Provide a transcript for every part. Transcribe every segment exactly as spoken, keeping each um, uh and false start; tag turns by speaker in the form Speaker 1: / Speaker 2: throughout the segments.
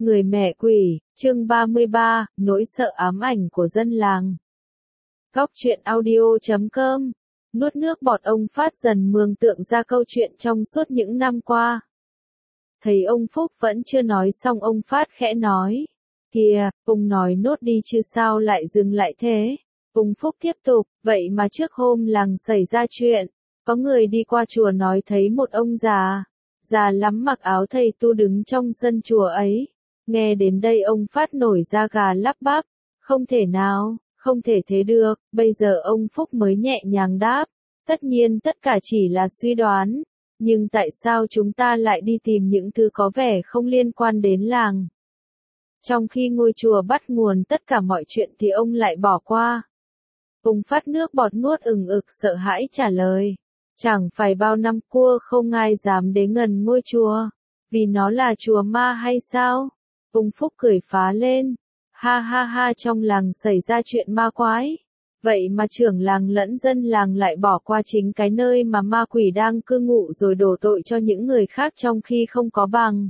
Speaker 1: Người mẹ quỷ, chương ba mươi ba, nỗi sợ ám ảnh của dân làng. Góc truyện audio chấm com. Nuốt nước bọt, ông Phát dần mường tượng ra câu chuyện trong suốt những năm qua. Thấy ông Phúc vẫn chưa nói xong, ông Phát khẽ nói. Kìa, ông nói nốt đi chứ sao lại dừng lại thế? Ông Phúc tiếp tục, vậy mà trước hôm làng xảy ra chuyện, có người đi qua chùa nói thấy một ông già, già lắm mặc áo thầy tu đứng trong sân chùa ấy. Nghe đến đây ông Phát nổi da gà lắp bắp, không thể nào, không thể thế được, bây giờ ông Phúc mới nhẹ nhàng đáp, tất nhiên tất cả chỉ là suy đoán, nhưng tại sao chúng ta lại đi tìm những thứ có vẻ không liên quan đến làng? Trong khi ngôi chùa bắt nguồn tất cả mọi chuyện thì ông lại bỏ qua. Ông Phát nước bọt nuốt ừng ực sợ hãi trả lời, chẳng phải bao năm qua không ai dám đến gần ngôi chùa, vì nó là chùa ma hay sao? Ông Phúc cười phá lên, ha ha ha, trong làng xảy ra chuyện ma quái, vậy mà trưởng làng lẫn dân làng lại bỏ qua chính cái nơi mà ma quỷ đang cư ngụ rồi đổ tội cho những người khác trong khi không có bằng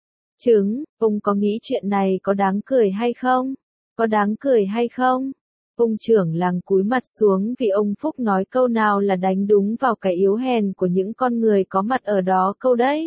Speaker 1: chứng. Ông có nghĩ chuyện này có đáng cười hay không? Có đáng cười hay không? Ông trưởng làng cúi mặt xuống vì ông Phúc nói câu nào là đánh đúng vào cái yếu hèn của những con người có mặt ở đó câu đấy.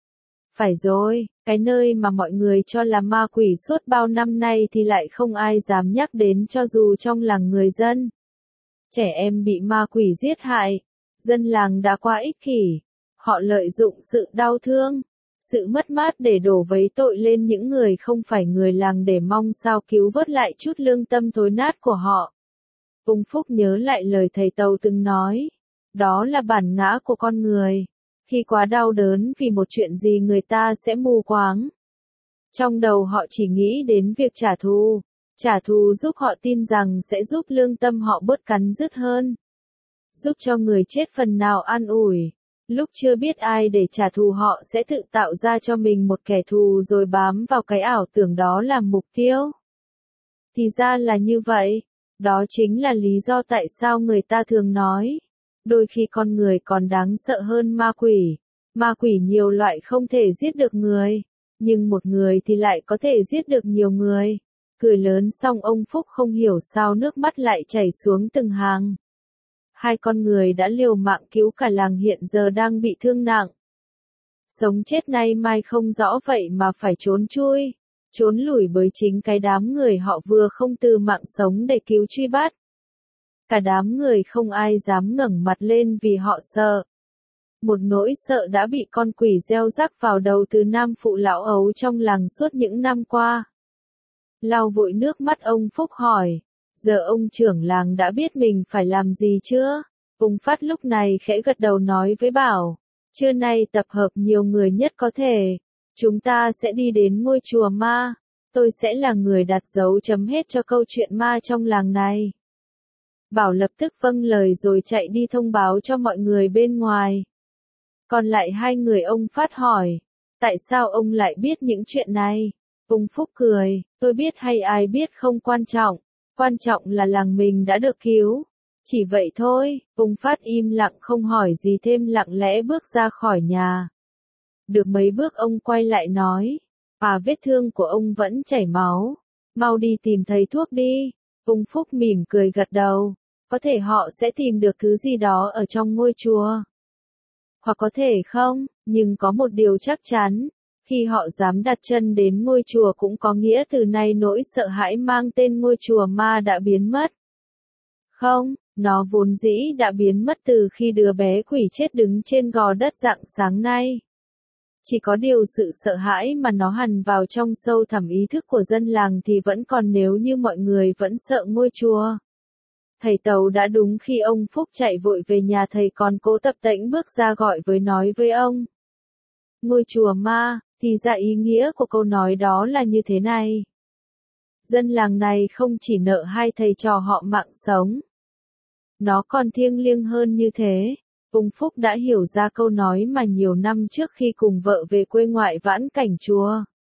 Speaker 1: Phải rồi, cái nơi mà mọi người cho là ma quỷ suốt bao năm nay thì lại không ai dám nhắc đến cho dù trong làng người dân. Trẻ em bị ma quỷ giết hại, dân làng đã quá ích kỷ, họ lợi dụng sự đau thương, sự mất mát để đổ vấy tội lên những người không phải người làng để mong sao cứu vớt lại chút lương tâm thối nát của họ. Ông Phúc nhớ lại lời thầy Tàu từng nói, đó là bản ngã của con người. Khi quá đau đớn vì một chuyện gì người ta sẽ mù quáng. Trong đầu họ chỉ nghĩ đến việc trả thù. Trả thù giúp họ tin rằng sẽ giúp lương tâm họ bớt cắn rứt hơn. Giúp cho người chết phần nào an ủi. Lúc chưa biết ai để trả thù họ sẽ tự tạo ra cho mình một kẻ thù rồi bám vào cái ảo tưởng đó làm mục tiêu. Thì ra là như vậy. Đó chính là lý do tại sao người ta thường nói. Đôi khi con người còn đáng sợ hơn ma quỷ. Ma quỷ nhiều loại không thể giết được người, nhưng một người thì lại có thể giết được nhiều người. Cười lớn xong ông Phúc không hiểu sao nước mắt lại chảy xuống từng hàng. Hai con người đã liều mạng cứu cả làng hiện giờ đang bị thương nặng. Sống chết nay mai không rõ vậy mà phải trốn chui, trốn lủi bởi chính cái đám người họ vừa không từ mạng sống để cứu truy bắt. Cả đám người không ai dám ngẩng mặt lên vì họ sợ. Một nỗi sợ đã bị con quỷ gieo rắc vào đầu từ nam phụ lão ấu trong làng suốt những năm qua. Lau vội nước mắt ông Phúc hỏi, giờ ông trưởng làng đã biết mình phải làm gì chưa? Ông Phát lúc này khẽ gật đầu nói với Bảo, trưa nay tập hợp nhiều người nhất có thể. Chúng ta sẽ đi đến ngôi chùa ma. Tôi sẽ là người đặt dấu chấm hết cho câu chuyện ma trong làng này. Bảo lập tức vâng lời rồi chạy đi thông báo cho mọi người bên ngoài. Còn lại hai người ông Phát hỏi, tại sao ông lại biết những chuyện này? Ông Phúc cười, tôi biết hay ai biết không quan trọng, quan trọng là làng mình đã được cứu. Chỉ vậy thôi. Ông Phát im lặng không hỏi gì thêm, lặng lẽ bước ra khỏi nhà. Được mấy bước ông quay lại nói, à, vết thương của ông vẫn chảy máu, mau đi tìm thầy thuốc đi. Ông Phúc mỉm cười gật đầu. Có thể họ sẽ tìm được thứ gì đó ở trong ngôi chùa. Hoặc có thể không, nhưng có một điều chắc chắn. Khi họ dám đặt chân đến ngôi chùa cũng có nghĩa từ nay nỗi sợ hãi mang tên ngôi chùa ma đã biến mất. Không, nó vốn dĩ đã biến mất từ khi đứa bé quỷ chết đứng trên gò đất rạng sáng nay. Chỉ có điều sự sợ hãi mà nó hằn vào trong sâu thẳm ý thức của dân làng thì vẫn còn, nếu như mọi người vẫn sợ ngôi chùa. Thầy Tàu đã đúng khi ông Phúc chạy vội về nhà, thầy còn cố tập tễnh bước ra gọi với nói với ông. Ngôi chùa ma, thì ra ý nghĩa của câu nói đó là như thế này. Dân làng này không chỉ nợ hai thầy trò họ mạng sống. Nó còn thiêng liêng hơn như thế. Ông Phúc đã hiểu ra câu nói mà nhiều năm trước khi cùng vợ về quê ngoại vãn cảnh chùa.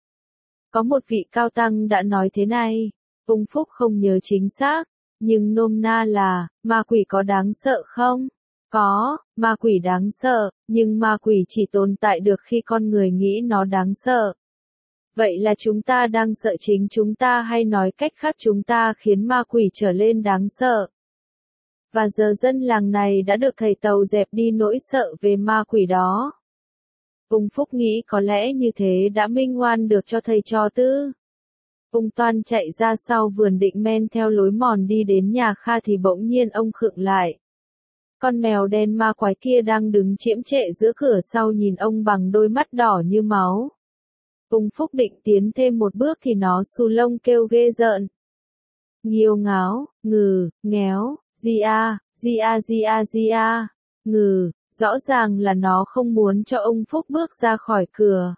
Speaker 1: Có một vị cao tăng đã nói thế này. Ông Phúc không nhớ chính xác. Nhưng nôm na là, ma quỷ có đáng sợ không? Có, ma quỷ đáng sợ, nhưng ma quỷ chỉ tồn tại được khi con người nghĩ nó đáng sợ. Vậy là chúng ta đang sợ chính chúng ta hay nói cách khác chúng ta khiến ma quỷ trở lên đáng sợ. Và giờ dân làng này đã được thầy Tàu dẹp đi nỗi sợ về ma quỷ đó. Ung Phúc nghĩ có lẽ như thế đã minh oan được cho thầy trò Tư. Ung Toan chạy ra sau vườn định men theo lối mòn đi đến nhà Kha thì bỗng nhiên ông khựng lại. Con mèo đen ma quái kia đang đứng chiếm trệ giữa cửa sau nhìn ông bằng đôi mắt đỏ như máu. Ung Phúc định tiến thêm một bước thì nó xù lông kêu ghê rợn. Nghiêu ngáo, ngừ, ngéo, di a, di a di a di a, ngừ, rõ ràng là nó không muốn cho ông Phúc bước ra khỏi cửa.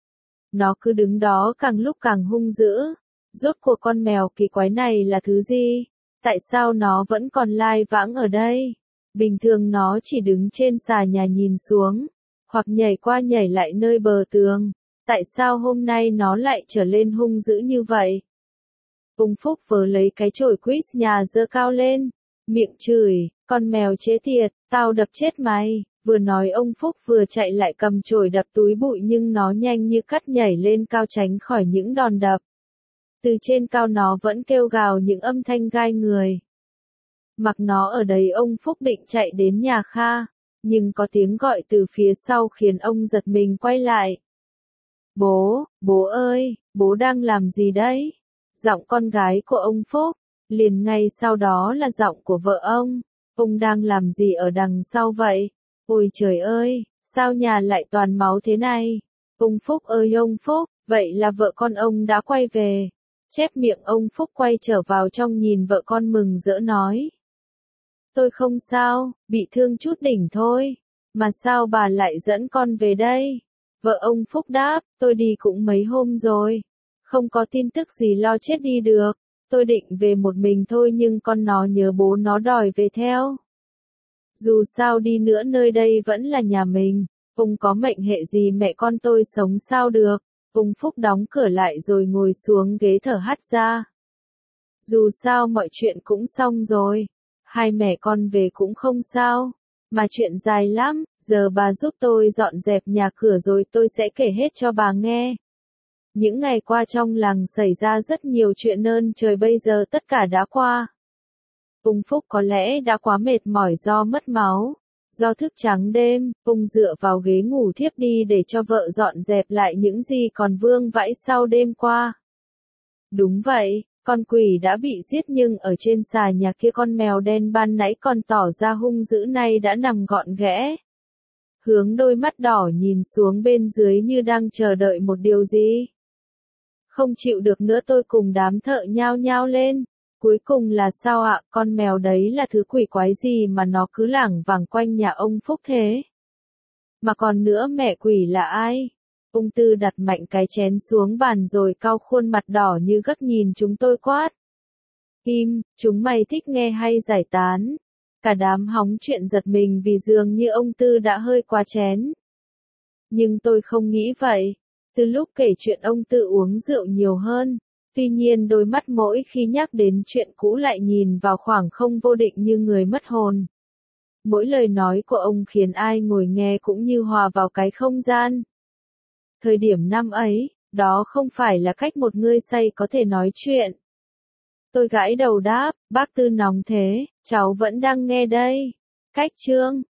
Speaker 1: Nó cứ đứng đó càng lúc càng hung dữ. Rốt cuộc con mèo kỳ quái này là thứ gì? Tại sao nó vẫn còn lai vãng ở đây? Bình thường nó chỉ đứng trên xà nhà nhìn xuống, hoặc nhảy qua nhảy lại nơi bờ tường. Tại sao hôm nay nó lại trở lên hung dữ như vậy? Ung Phúc vớ lấy cái chổi quýt nhà giơ cao lên, miệng chửi, con mèo chế tiệt, tao đập chết mày. Vừa nói ông Phúc vừa chạy lại cầm chổi đập túi bụi nhưng nó nhanh như cắt nhảy lên cao tránh khỏi những đòn đập. Từ trên cao nó vẫn kêu gào những âm thanh gai người. Mặc nó ở đấy ông Phúc định chạy đến nhà Kha, nhưng có tiếng gọi từ phía sau khiến ông giật mình quay lại. Bố, bố ơi, bố đang làm gì đấy? Giọng con gái của ông Phúc, liền ngay sau đó là giọng của vợ ông. Ông đang làm gì ở đằng sau vậy? Ôi trời ơi, sao nhà lại toàn máu thế này? Ông Phúc ơi ông Phúc, vậy là vợ con ông đã quay về. Chép miệng ông Phúc quay trở vào trong nhìn vợ con mừng rỡ nói. Tôi không sao, bị thương chút đỉnh thôi. Mà sao bà lại dẫn con về đây? Vợ ông Phúc đáp, tôi đi cũng mấy hôm rồi. Không có tin tức gì lo chết đi được. Tôi định về một mình thôi nhưng con nó nhớ bố nó đòi về theo. Dù sao đi nữa nơi đây vẫn là nhà mình. Ông có mệnh hệ gì mẹ con tôi sống sao được. Ung Phúc đóng cửa lại rồi ngồi xuống ghế thở hắt ra. Dù sao mọi chuyện cũng xong rồi. Hai mẹ con về cũng không sao. Mà chuyện dài lắm, giờ bà giúp tôi dọn dẹp nhà cửa rồi tôi sẽ kể hết cho bà nghe. Những ngày qua trong làng xảy ra rất nhiều chuyện ơn trời bây giờ tất cả đã qua. Ung Phúc có lẽ đã quá mệt mỏi do mất máu. Do thức trắng đêm, ông dựa vào ghế ngủ thiếp đi để cho vợ dọn dẹp lại những gì còn vương vãi sau đêm qua. Đúng vậy, con quỷ đã bị giết nhưng ở trên xà nhà kia con mèo đen ban nãy còn tỏ ra hung dữ này đã nằm gọn ghẽ. Hướng đôi mắt đỏ nhìn xuống bên dưới như đang chờ đợi một điều gì. Không chịu được nữa tôi cùng đám thợ nhao nhao lên. Cuối cùng là sao ạ, con mèo đấy là thứ quỷ quái gì mà nó cứ lảng vảng quanh nhà ông Phúc thế? Mà còn nữa mẹ quỷ là ai? Ung Tư đặt mạnh cái chén xuống bàn rồi cau khuôn mặt đỏ như gấc nhìn chúng tôi quát. Im, chúng mày thích nghe hay giải tán? Cả đám hóng chuyện giật mình vì dường như ông Tư đã hơi quá chén. Nhưng tôi không nghĩ vậy. Từ lúc kể chuyện ông Tư uống rượu nhiều hơn. Tuy nhiên đôi mắt mỗi khi nhắc đến chuyện cũ lại nhìn vào khoảng không vô định như người mất hồn. Mỗi lời nói của ông khiến ai ngồi nghe cũng như hòa vào cái không gian. Thời điểm năm ấy, đó không phải là cách một người say có thể nói chuyện. Tôi gãi đầu đáp, bác Tư nóng thế, cháu vẫn đang nghe đây. Cách chương